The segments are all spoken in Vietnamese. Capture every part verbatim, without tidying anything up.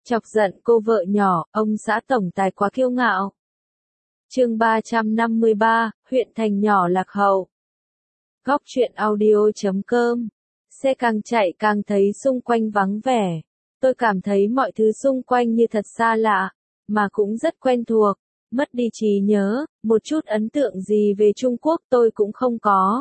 Chọc giận cô vợ nhỏ, ông xã tổng tài quá kiêu ngạo. Chương ba trăm năm mươi ba, huyện thành nhỏ lạc hậu. Góc truyện audio chấm com. Xe càng chạy càng thấy xung quanh vắng vẻ. Tôi cảm thấy mọi thứ xung quanh như thật xa lạ, mà cũng rất quen thuộc. Mất đi trí nhớ, một chút ấn tượng gì về Trung Quốc tôi cũng không có.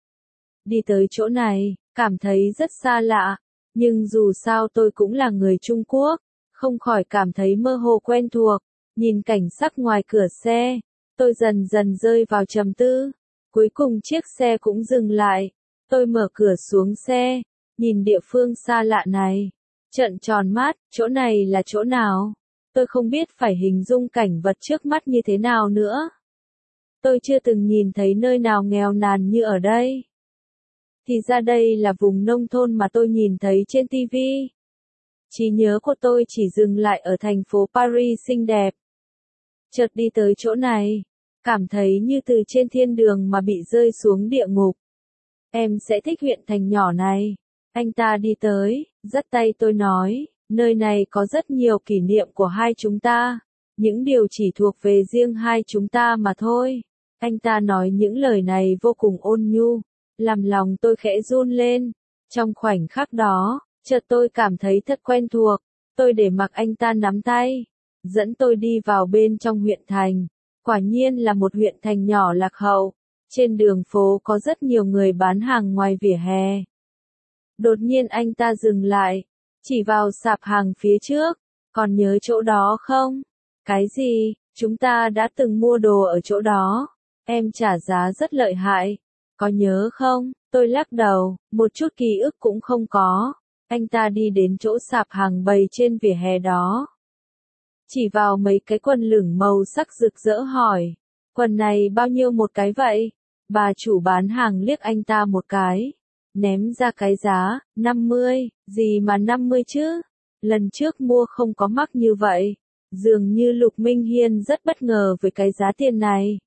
Đi tới chỗ này, cảm thấy rất xa lạ, nhưng dù sao tôi cũng là người Trung Quốc, không khỏi cảm thấy mơ hồ quen thuộc. Nhìn cảnh sắc ngoài cửa xe, tôi dần dần rơi vào trầm tư. Cuối cùng chiếc xe cũng dừng lại. Tôi mở cửa xuống xe, nhìn địa phương xa lạ này. Trợn tròn mắt, chỗ này là chỗ nào? Tôi không biết phải hình dung cảnh vật trước mắt như thế nào nữa. Tôi chưa từng nhìn thấy nơi nào nghèo nàn như ở đây. Thì ra đây là vùng nông thôn mà tôi nhìn thấy trên ti vi. Trí nhớ của tôi chỉ dừng lại ở thành phố Paris xinh đẹp. Chợt đi tới chỗ này, cảm thấy như từ trên thiên đường mà bị rơi xuống địa ngục. Em sẽ thích huyện thành nhỏ này. Anh ta đi tới, dắt tay tôi nói, nơi này có rất nhiều kỷ niệm của hai chúng ta. Những điều chỉ thuộc về riêng hai chúng ta mà thôi. Anh ta nói những lời này vô cùng ôn nhu, làm lòng tôi khẽ run lên. Trong khoảnh khắc đó, chợt tôi cảm thấy thật quen thuộc. Tôi để mặc anh ta nắm tay, dẫn tôi đi vào bên trong huyện thành. Quả nhiên là một huyện thành nhỏ lạc hậu. Trên đường phố có rất nhiều người bán hàng ngoài vỉa hè. Đột nhiên anh ta dừng lại, chỉ vào sạp hàng phía trước. Còn nhớ chỗ đó không? Cái gì? Chúng ta đã từng mua đồ ở chỗ đó. Em trả giá rất lợi hại. Có nhớ không? Tôi lắc đầu, một chút ký ức cũng không có. Anh ta đi đến chỗ sạp hàng bày trên vỉa hè đó. Chỉ vào mấy cái quần lửng màu sắc rực rỡ hỏi. Quần này bao nhiêu một cái vậy? Bà chủ bán hàng liếc anh ta một cái. Ném ra cái giá, năm mươi, gì mà năm mươi chứ? Lần trước mua không có mắc như vậy. Dường như Lục Minh Hiên rất bất ngờ với cái giá tiền này.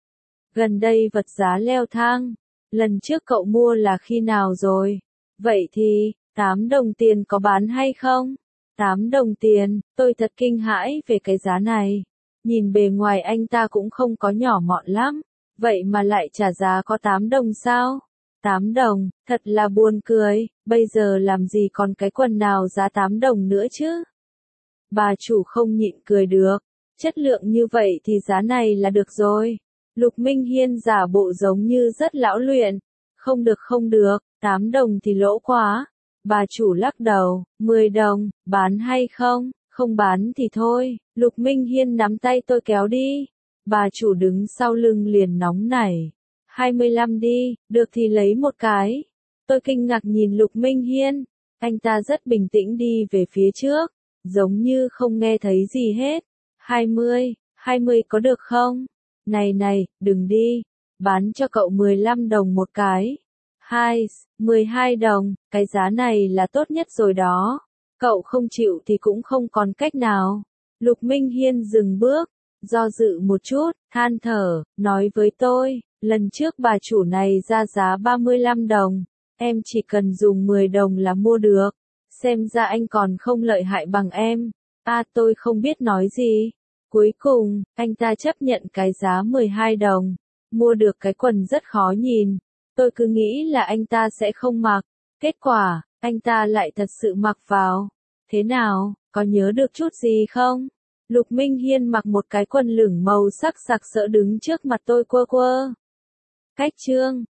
Gần đây vật giá leo thang. Lần trước cậu mua là khi nào rồi? Vậy thì, tám đồng tiền có bán hay không? tám đồng tiền, tôi thật kinh hãi về cái giá này. Nhìn bề ngoài anh ta cũng không có nhỏ mọn lắm. Vậy mà lại trả giá có tám đồng sao? tám đồng, thật là buồn cười, bây giờ làm gì còn cái quần nào giá tám đồng nữa chứ? Bà chủ không nhịn cười được, chất lượng như vậy thì giá này là được rồi. Lục Minh Hiên giả bộ giống như rất lão luyện. Không được không được, tám đồng thì lỗ quá. Bà chủ lắc đầu, mười đồng, bán hay không? Không bán thì thôi. Lục Minh Hiên nắm tay tôi kéo đi. Bà chủ đứng sau lưng liền nóng nảy. hai mươi lăm đi, được thì lấy một cái. Tôi kinh ngạc nhìn Lục Minh Hiên. Anh ta rất bình tĩnh đi về phía trước, giống như không nghe thấy gì hết. hai mươi, hai mươi có được không? Này này, đừng đi. Bán cho cậu mười lăm đồng một cái. Hai, mười hai đồng, cái giá này là tốt nhất rồi đó. Cậu không chịu thì cũng không còn cách nào. Lục Minh Hiên dừng bước, do dự một chút, than thở, nói với tôi, lần trước bà chủ này ra giá ba mươi lăm đồng, em chỉ cần dùng mười đồng là mua được. Xem ra anh còn không lợi hại bằng em. À, tôi không biết nói gì. Cuối cùng, anh ta chấp nhận cái giá mười hai đồng, mua được cái quần rất khó nhìn. Tôi cứ nghĩ là anh ta sẽ không mặc, kết quả, anh ta lại thật sự mặc vào. Thế nào, có nhớ được chút gì không? Lục Minh Hiên mặc một cái quần lửng màu sắc sặc sỡ đứng trước mặt tôi quơ quơ. Cách chương,